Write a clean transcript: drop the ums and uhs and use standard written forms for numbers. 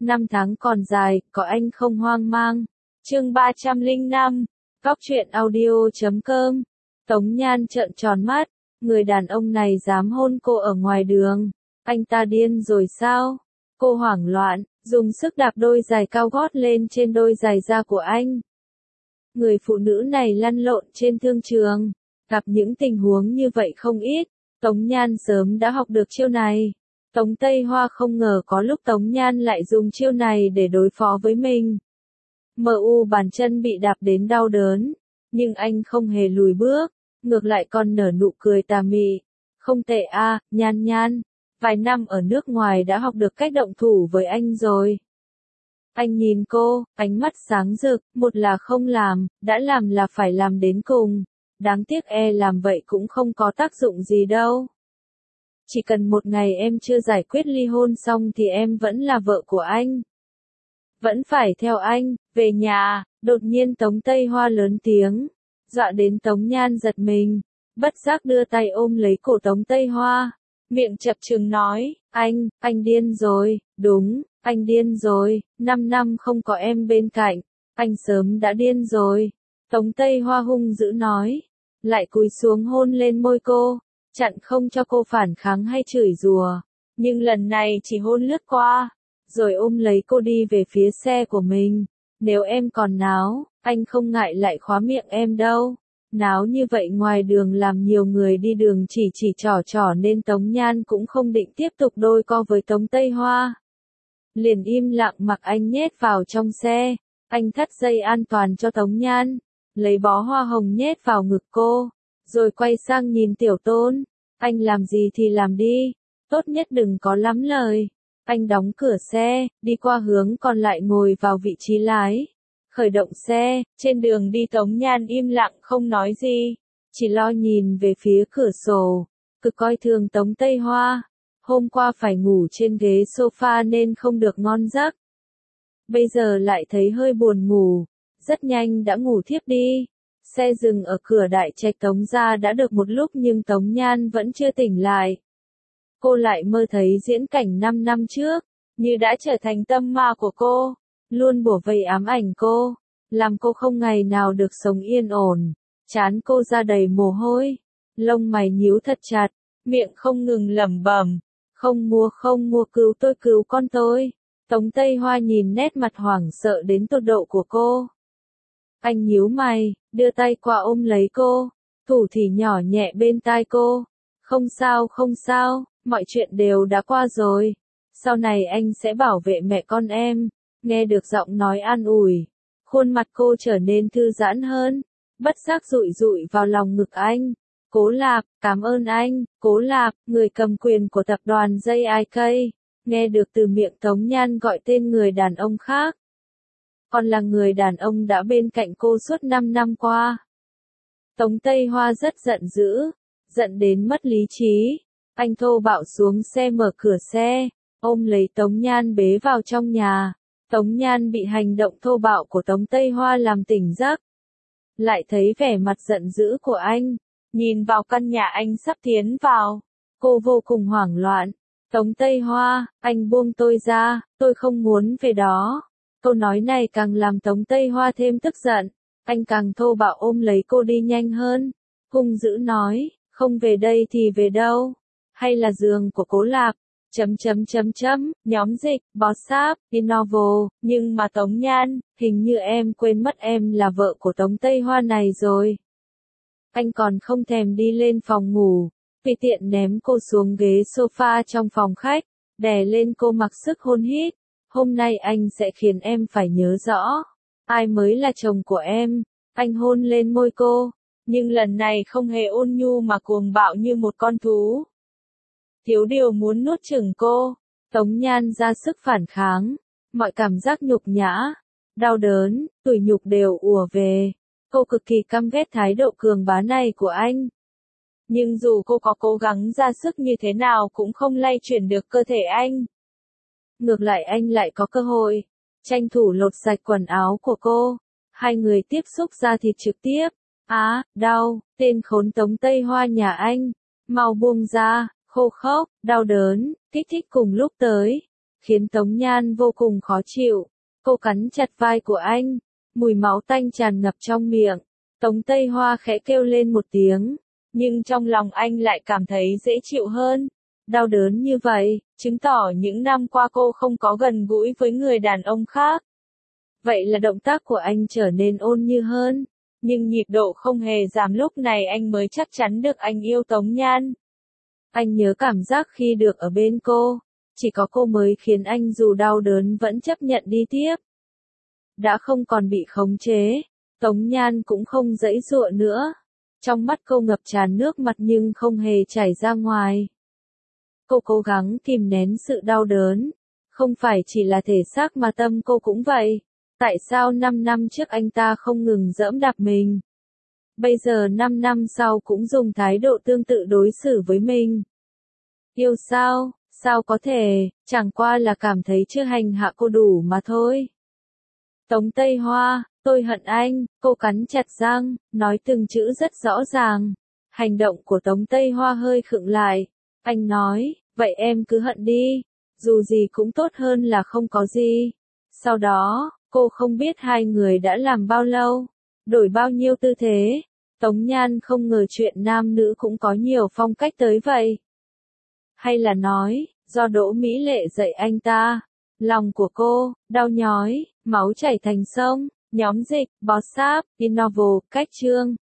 Năm tháng còn dài, có anh không hoang mang. Chương 305, Góc truyện audio.com. Tống Nhan trợn tròn mắt, người đàn ông này dám hôn cô ở ngoài đường. Anh ta điên rồi sao? Cô hoảng loạn, dùng sức đạp đôi giày cao gót lên trên đôi giày da của anh. Người phụ nữ này lăn lộn trên thương trường, gặp những tình huống như vậy không ít. Tống Nhan sớm đã học được chiêu này. Tống Tây Hoa không ngờ có lúc Tống Nhan lại dùng chiêu này để đối phó với mình. MU bàn chân bị đạp đến đau đớn, nhưng anh không hề lùi bước, ngược lại còn nở nụ cười tà mị. Không tệ a, Nhan Nhan, vài năm ở nước ngoài đã học được cách động thủ với anh rồi. Anh nhìn cô, ánh mắt sáng rực, một là không làm, đã làm là phải làm đến cùng. Đáng tiếc làm vậy cũng không có tác dụng gì đâu. Chỉ cần một ngày em chưa giải quyết ly hôn xong thì em vẫn là vợ của anh. Vẫn phải theo anh, về nhà. Đột nhiên Tống Tây Hoa lớn tiếng, dọa đến Tống Nhan giật mình, bất giác đưa tay ôm lấy cổ Tống Tây Hoa, miệng chập chừng nói, anh điên rồi, đúng, anh điên rồi, 5 năm không có em bên cạnh, anh sớm đã điên rồi. Tống Tây Hoa hung dữ nói, lại cúi xuống hôn lên môi cô, chặn không cho cô phản kháng hay chửi rủa, nhưng lần này chỉ hôn lướt qua, rồi ôm lấy cô đi về phía xe của mình. Nếu em còn náo, anh không ngại lại khóa miệng em đâu. Náo như vậy ngoài đường làm nhiều người đi đường chỉ trỏ nên Tống Nhan cũng không định tiếp tục đôi co với Tống Tây Hoa. Liền im lặng mặc anh nhét vào trong xe, anh thắt dây an toàn cho Tống Nhan, lấy bó hoa hồng nhét vào ngực cô, rồi quay sang nhìn Tiểu Tôn, anh làm gì thì làm đi, tốt nhất đừng có lắm lời. Anh đóng cửa xe, đi qua hướng còn lại ngồi vào vị trí lái. Khởi động xe, trên đường đi Tống Nhan im lặng không nói gì, chỉ lo nhìn về phía cửa sổ, cực coi thường Tống Tây Hoa. Hôm qua phải ngủ trên ghế sofa nên không được ngon giấc. Bây giờ lại thấy hơi buồn ngủ, rất nhanh đã ngủ thiếp đi. Xe dừng ở cửa đại trạch Tống gia đã được một lúc nhưng Tống Nhan vẫn chưa tỉnh lại. Cô lại mơ thấy diễn cảnh 5 năm trước, như đã trở thành tâm ma của cô, luôn bủa vây ám ảnh cô, làm cô không ngày nào được sống yên ổn. Trán cô ra đầy mồ hôi, lông mày nhíu thật chặt, miệng không ngừng lẩm bẩm, không mua cứu con tôi. Tống Tây Hoa nhìn nét mặt hoảng sợ đến tột độ của cô. Anh nhíu mày, đưa tay qua ôm lấy cô, thủ thỉ nhỏ nhẹ bên tai cô. Không sao, mọi chuyện đều đã qua rồi. Sau này anh sẽ bảo vệ mẹ con em. Nghe được giọng nói an ủi, khuôn mặt cô trở nên thư giãn hơn, bất giác dụi vào lòng ngực anh. Cố Lạp, cảm ơn anh. Cố Lạp, người cầm quyền của tập đoàn JIK, nghe được từ miệng Tống Nhan gọi tên người đàn ông khác. Còn là người đàn ông đã bên cạnh cô suốt 5 năm qua. Tống Tây Hoa rất giận dữ, giận đến mất lý trí. Anh thô bạo xuống xe mở cửa xe, ôm lấy Tống Nhan bế vào trong nhà. Tống Nhan bị hành động thô bạo của Tống Tây Hoa làm tỉnh giấc. Lại thấy vẻ mặt giận dữ của anh, nhìn vào căn nhà anh sắp tiến vào. Cô vô cùng hoảng loạn. Tống Tây Hoa, anh buông tôi ra, tôi không muốn về đó. Câu nói này càng làm Tống Tây Hoa thêm tức giận. Anh càng thô bạo ôm lấy cô đi nhanh hơn. Hung dữ nói, không về đây thì về đâu? Hay là giường của Cố Lạp? Nhóm dịch, WhatsApp, Innovo, nhưng mà Tống Nhan, hình như em quên mất em là vợ của Tống Tây Hoa này rồi. Anh còn không thèm đi lên phòng ngủ, tùy tiện ném cô xuống ghế sofa trong phòng khách, đè lên cô mặc sức hôn hít. Hôm nay anh sẽ khiến em phải nhớ rõ, ai mới là chồng của em. Anh hôn lên môi cô, nhưng lần này không hề ôn nhu mà cuồng bạo như một con thú. Thiếu điều muốn nuốt chửng cô. Tống Nhan ra sức phản kháng, mọi cảm giác nhục nhã, đau đớn, tủi nhục đều ùa về. Cô cực kỳ căm ghét thái độ cường bá này của anh. Nhưng dù cô có cố gắng ra sức như thế nào cũng không lay chuyển được cơ thể anh. Ngược lại anh lại có cơ hội, tranh thủ lột sạch quần áo của cô. Hai người tiếp xúc da thịt trực tiếp. Đau, tên khốn Tống Tây Hoa nhà anh. Mau buông ra, khô khốc, đau đớn, kích thích cùng lúc tới. khiến Tống Nhan vô cùng khó chịu. Cô cắn chặt vai của anh, mùi máu tanh tràn ngập trong miệng. Tống Tây Hoa khẽ kêu lên một tiếng, nhưng trong lòng anh lại cảm thấy dễ chịu hơn. Đau đớn như vậy, chứng tỏ những năm qua cô không có gần gũi với người đàn ông khác. Vậy là động tác của anh trở nên ôn như hơn, nhưng nhịp độ không hề giảm, lúc này anh mới chắc chắn được anh yêu Tống Nhan. Anh nhớ cảm giác khi được ở bên cô, chỉ có cô mới khiến anh dù đau đớn vẫn chấp nhận đi tiếp. Đã không còn bị khống chế, Tống Nhan cũng không giãy giụa nữa. Trong mắt cô ngập tràn nước mắt nhưng không hề chảy ra ngoài. Cô cố gắng kìm nén sự đau đớn, không phải chỉ là thể xác mà tâm cô cũng vậy. Tại sao 5 năm trước anh ta không ngừng giẫm đạp mình? Bây giờ 5 năm sau cũng dùng thái độ tương tự đối xử với mình. Yêu sao? Sao có thể, chẳng qua là cảm thấy chưa hành hạ cô đủ mà thôi. Tống Tây Hoa, tôi hận anh, cô cắn chặt răng, nói từng chữ rất rõ ràng. Hành động của Tống Tây Hoa hơi khựng lại. Anh nói, vậy em cứ hận đi, dù gì cũng tốt hơn là không có gì. Sau đó, cô không biết hai người đã làm bao lâu, đổi bao nhiêu tư thế. Tống Nhan không ngờ chuyện nam nữ cũng có nhiều phong cách tới vậy. Hay là nói, do Đỗ Mỹ Lệ dạy anh ta, lòng của cô, đau nhói, máu chảy thành sông. Nhóm dịch, bó sáp, Innovel, cách chương.